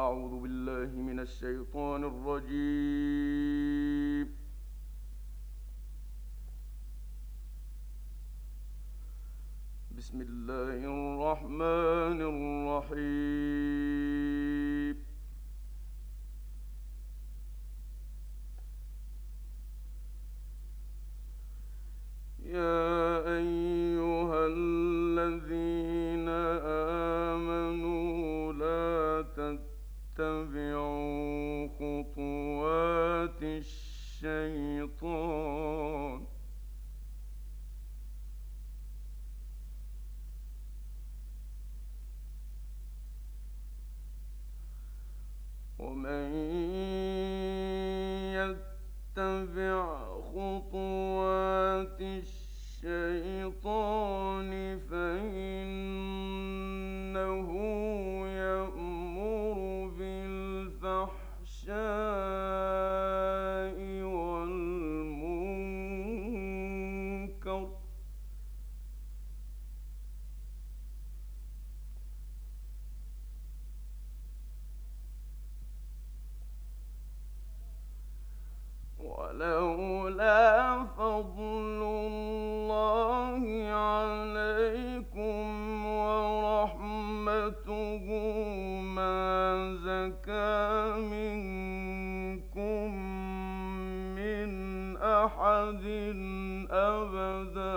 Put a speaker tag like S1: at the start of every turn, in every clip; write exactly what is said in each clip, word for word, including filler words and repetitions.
S1: أعوذ بالله من الشيطان الرجيم. بسم الله الرحمن الرحيم. يا أيها الذين آمنوا لا تتبعوا خطوات الشيطان ومن يتبع خطوات الشيطان فإنه يأمر بالفحشاء والمنكر ولولا فضل الله عليكم ورحمته ما زكى منكم من أحد أبدا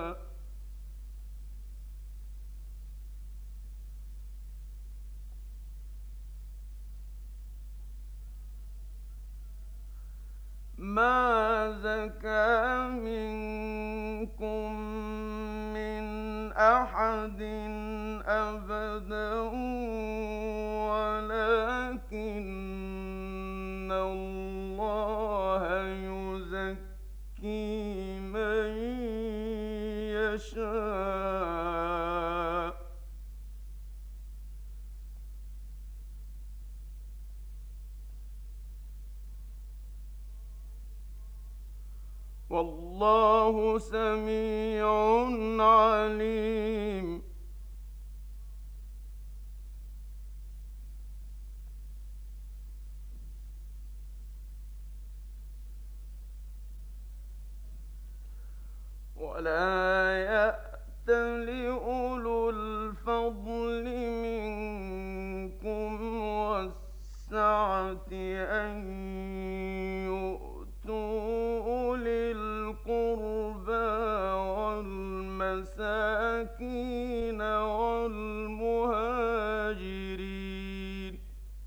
S1: ما زكى منكم من أحد أبدا ولكن الله يزكي من يشاء والله سميع عليم. ولا يأت لأولو الفضل منكم والسعة أن والمساكين والمهاجرين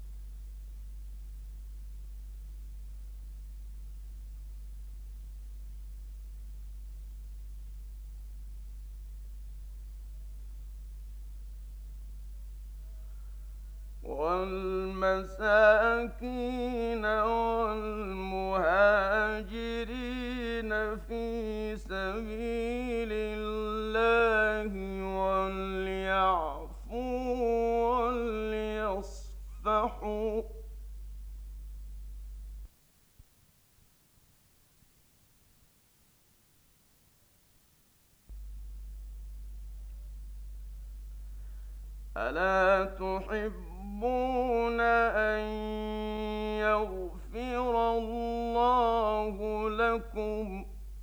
S1: والمساكين والمهاجرين في سبيل الله وليعفوا وليصفحوا ألا تحبون أن يغفر الله لكم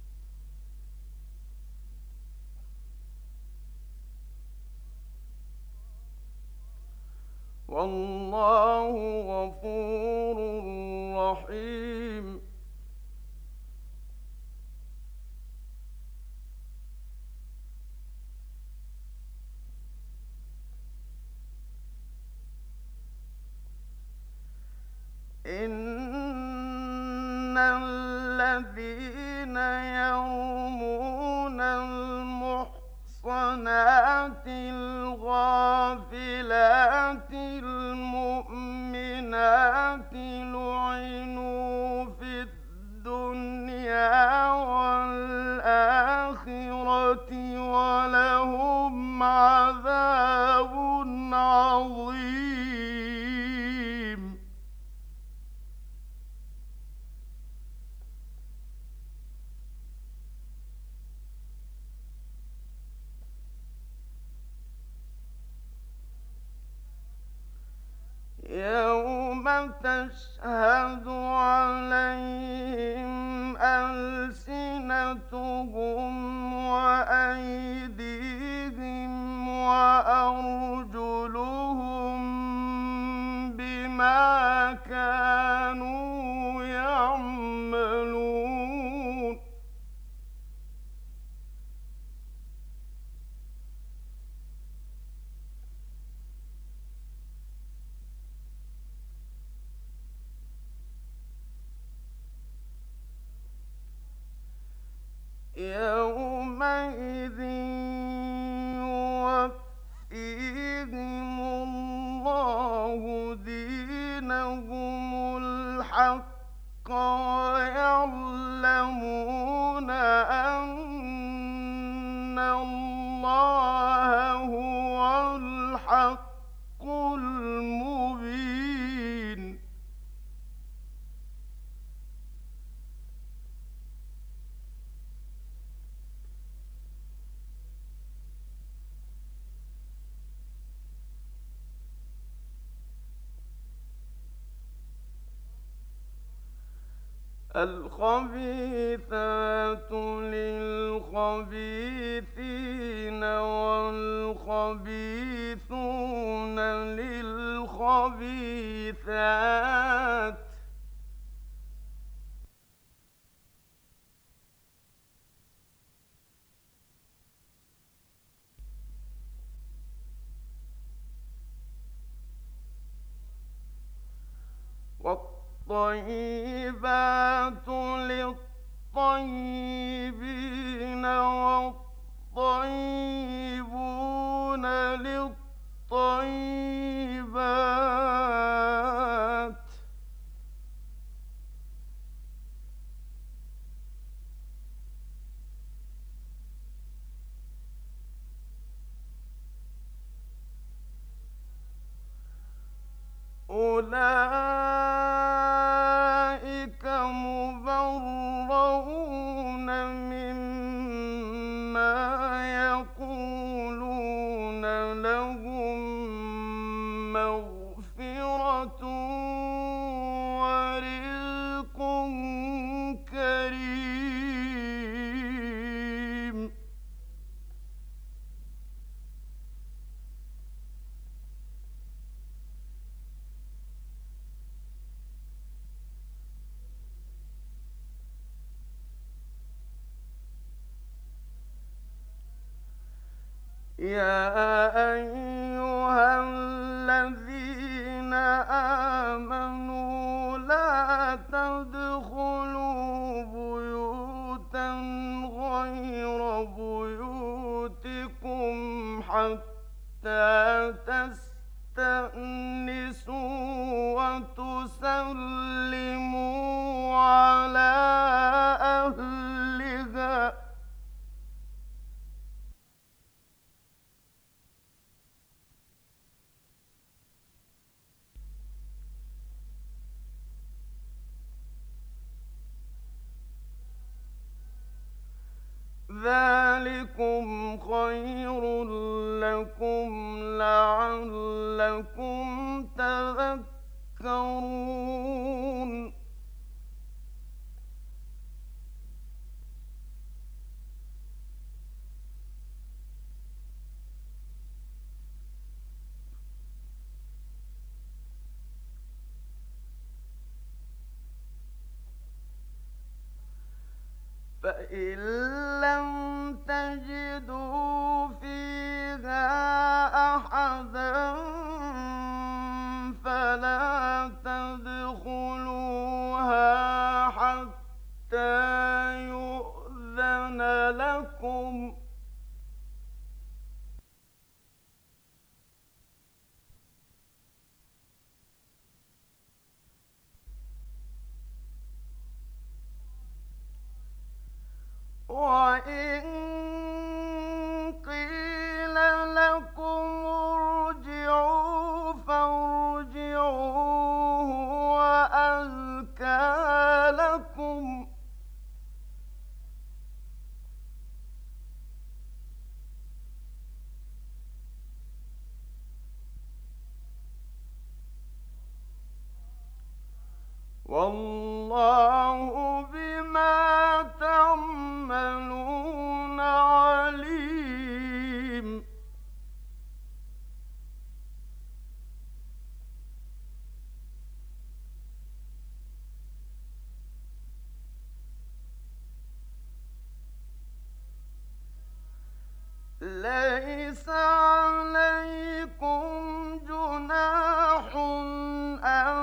S1: والله غفور رحيم. إن الذين يرمون المحصنات الغافلات المؤمنات لعنوا في الدنيا والآخرة ولهم عذاب عظيم. يوم تشهد عليهم ألسنتهم وأيديهم وأرجلهم بما كانوا يعملون يومئذ يوفيهم الله دينهم الحق ويعلمون أن الله هو الحق المبين الخبيثات للخبيثين والخبيثون للخبيثات والطيبات للطيبين والطيبون للطيبات أولئك مبرؤون مما يقولون لهم مغفرة ورزق كريم يا أيها الذين آمنوا لا تدخلوا بيوتا غير بيوتكم حتى تستأنسوا وتسلموا على أهلها ذلكم خير لكم لعلكم تذكرون فإن لم تجدوا فيها أحدا فلا تدخلوها حتى يؤذن لكم وإن قيل لكم ارجعوا فارجعوا هو أزكى لكم والله بما تعملون عليم. ليس عليكم جناح أن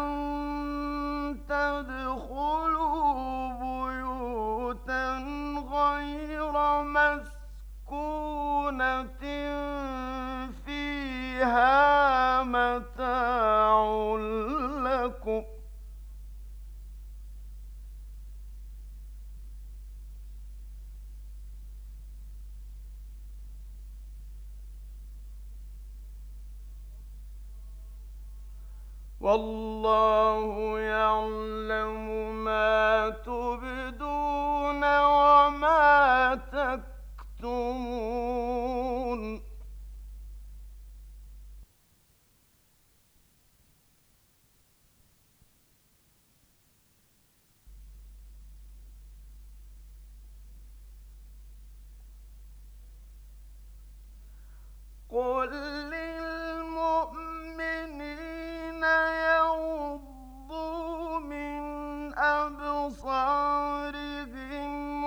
S1: تدخلوا بيوتا غير مسكونة فيها متاع لكم. والله يعلم ما تبدون وما تكتمون. قل للمؤمنين يغضوا من أبصارهم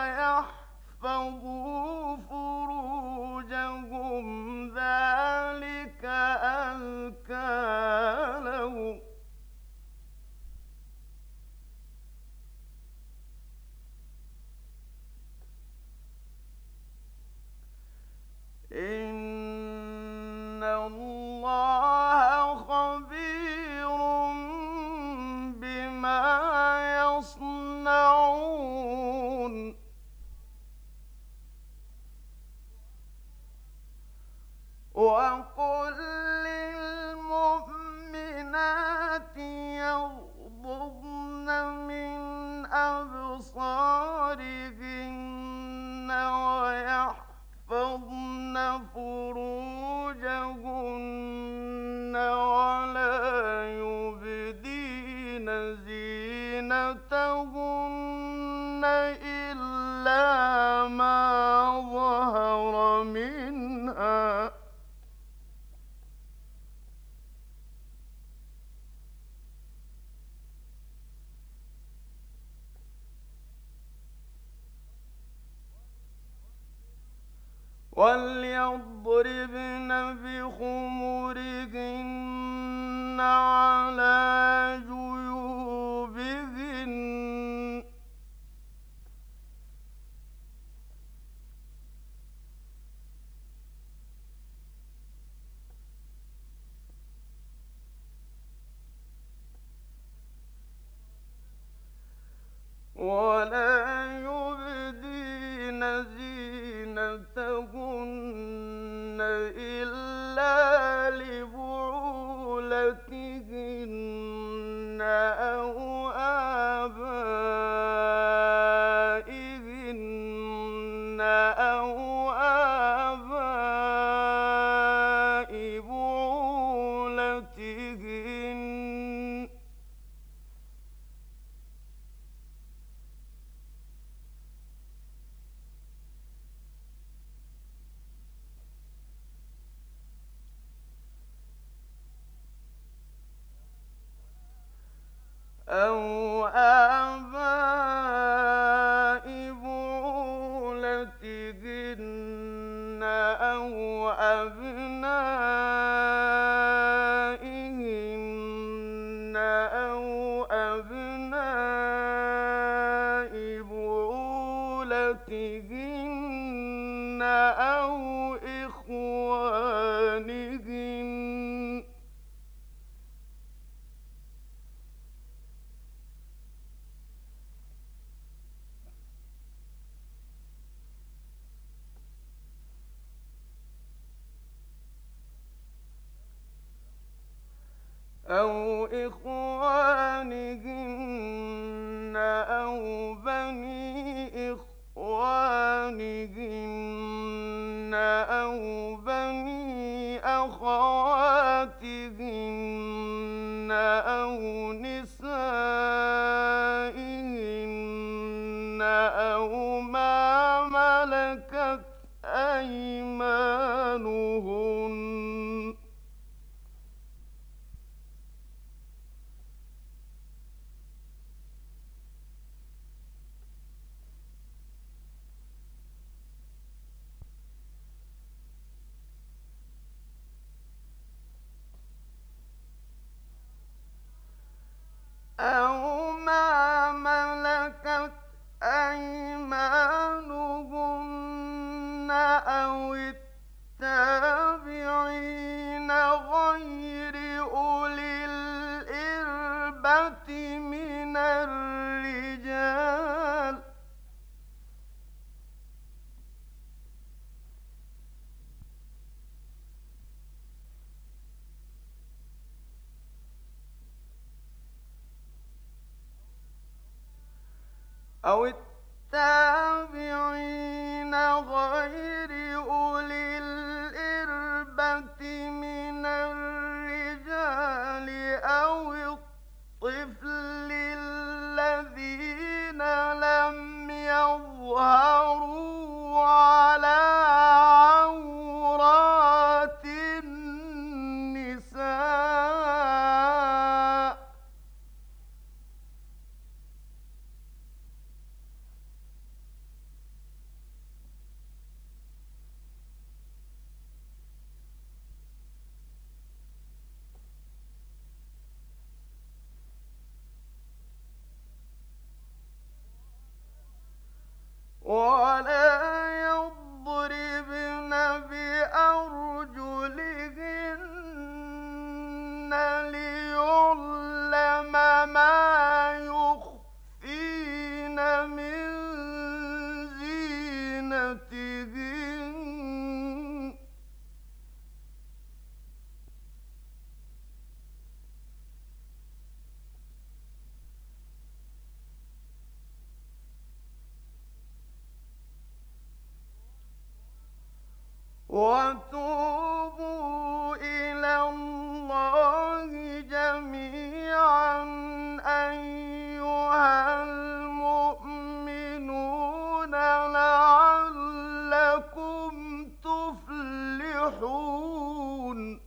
S1: ويحفظوا فروجهم ذلك أزكى لهم. إن الله خبير بما يصنعون. وقل للمؤمنات يغضضن من أبصارهن ويحفظن فروجهن ولا يبدين زينتهن إلا ما ظهر منها. وليضربن بخمرهن على جيوبهن. ولا يبدين زينتهن إلا لبعولتهن أو آبائهن أو آباء بعولتهن أو آباء بعولتهن أو أبنائهن أو أبناء بعولتهن أو إخوانهن أو إخوانهن أو بني إخوانهن أو بني أخواتهن أو نسائهن أو التابعين غير أولي الإربة من الرجال أو الطفل الذين لم يظهروا على عورات النساء. ولا يضربن بأرجلهن ليعلم ما يخفين من زينتهن. وتوبوا إلى الله جميعا أيها المؤمنون لعلكم تفلحون.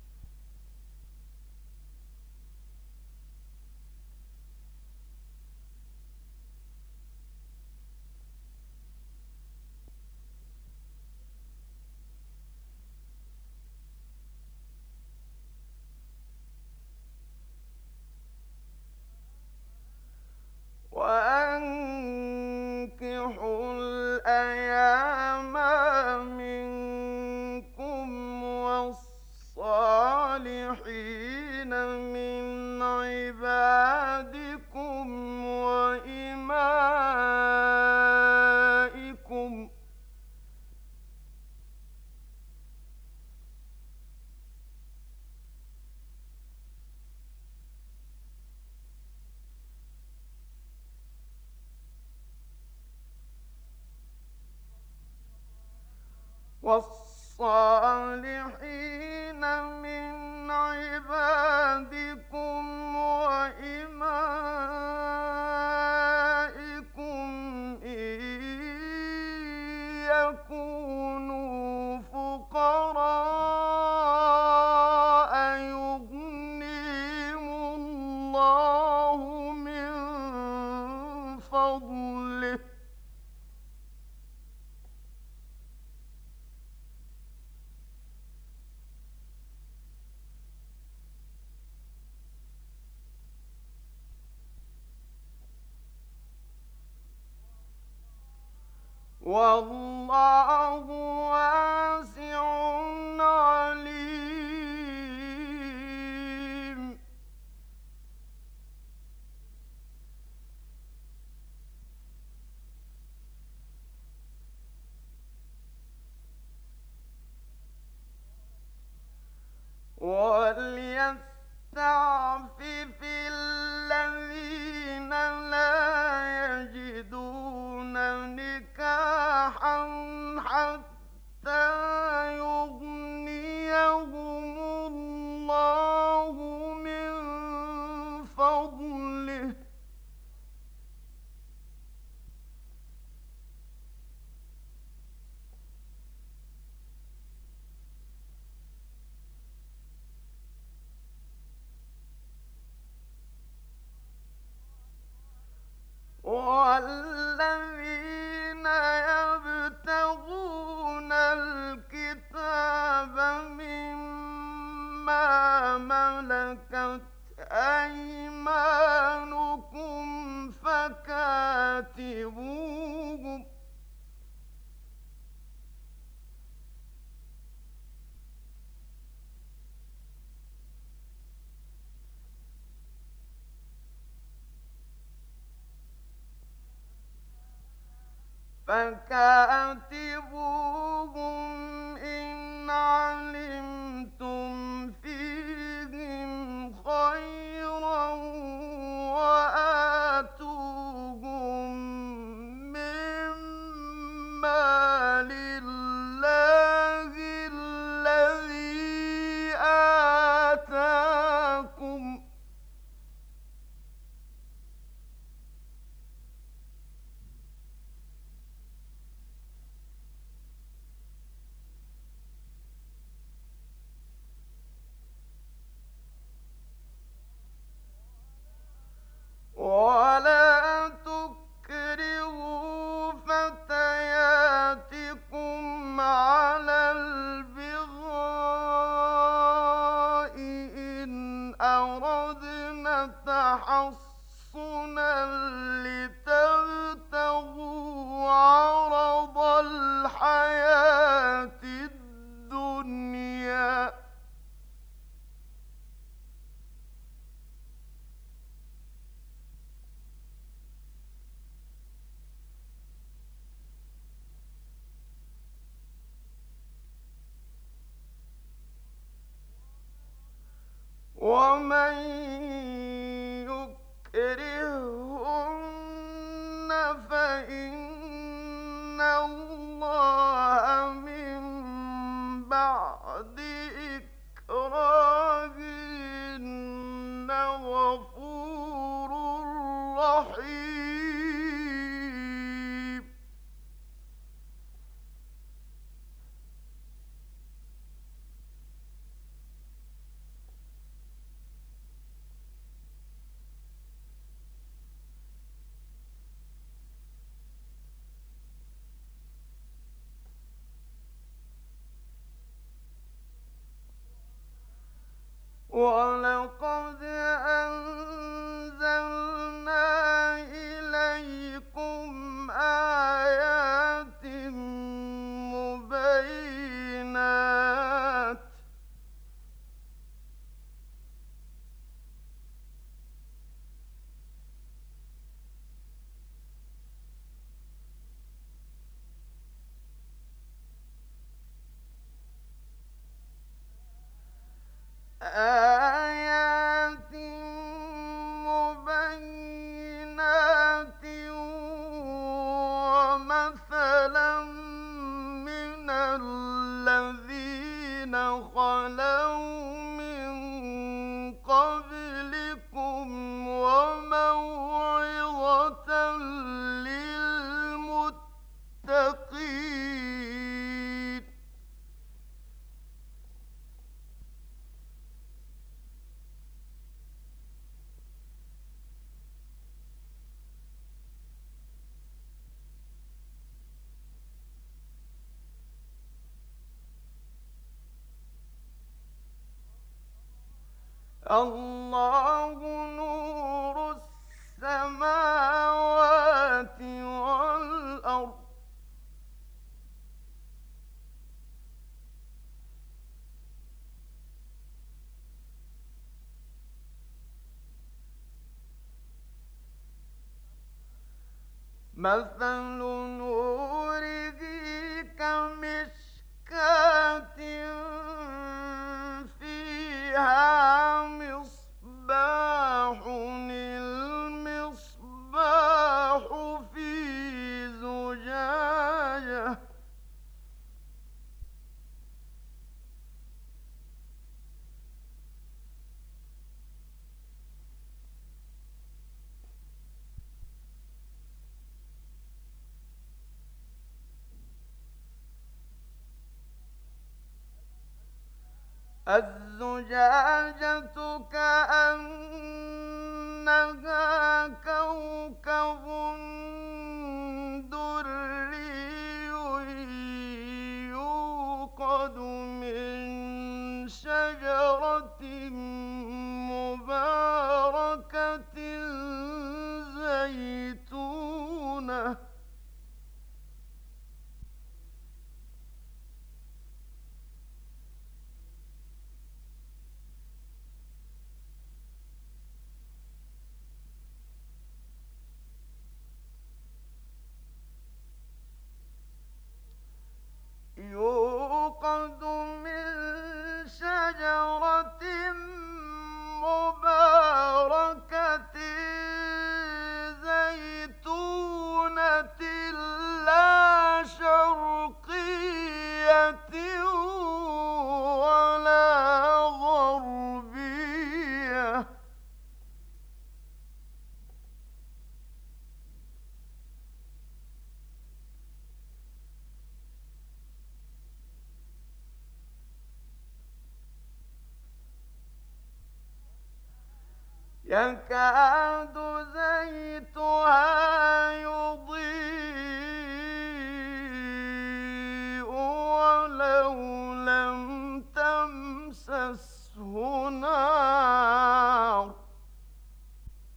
S1: وأنكحوا الأيام منكم والصالحين من عبادكم وإمائكم والصالحين من عبادكم وإمائكم إن يكونوا فقراء يغنيهم الله من فضله والله واسع عليم. وليستعفف الذين لا يجدون نكاحا حتى يغنيهم الله من فضله والذين يبتغون الكتاب مما ملكت أيمانكم فكاتبوهم فكاتبوهم إن علمتم فيهم خيرا وآتوهم تحصنا لتبتغوا عرض الحياة الدنيا. ومن يكرهن فإن الله من بعد إكراههن غفور رحيم. ولقد أنزلنا إليكم آيات مبينات آيات مبينات ومثلا من الذين خلوا من قبلكم وموعظة للمتقين. الله نور السماوات والأرض. مثل نوره كمشكاة فيها مصباح، المصباح في زجاجة الزجاجة كأنها كوكب دري يوقد من شجرة مباركة زيتونة يوقد من شجرة مباركة زيتونة لا شرقية ولا غربية يكاد زيتها يضيء ولو لم تمسسه نار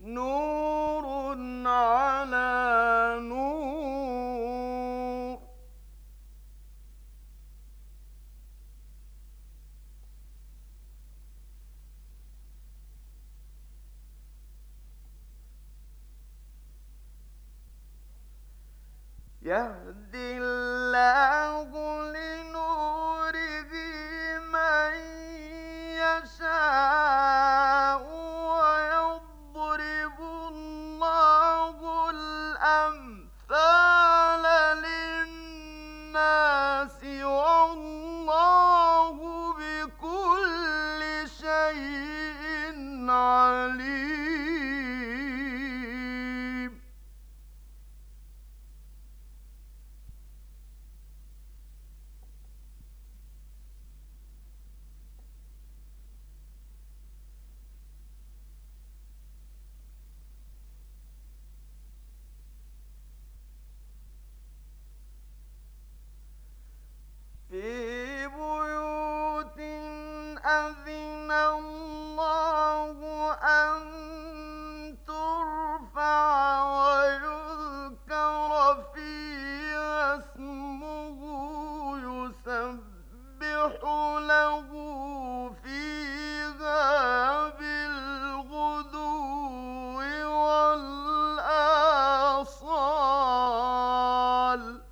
S1: نور على نور. يهدي الله لنوره من يشاء ويضرب الله الأمثال للناس والله بكل شيء عليم. في بيوت أذن الله أن ترفع ويذكر فيها اسمه يسبح له فيها بالغدو والآصال.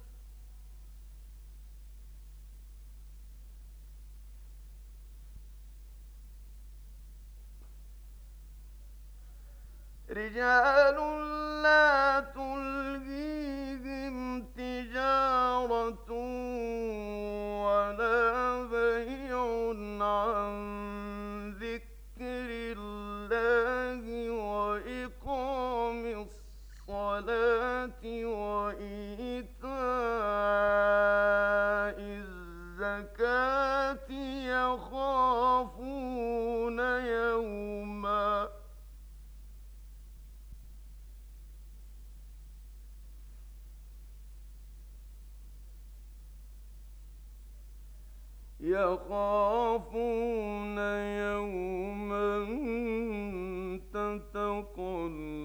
S1: رجال لا تلهيهم تجارة ولا بيع عن ذكر الله وإقام الصلاة وإيتاء الزكاة يخافون يوما يخافون يوما تتقلب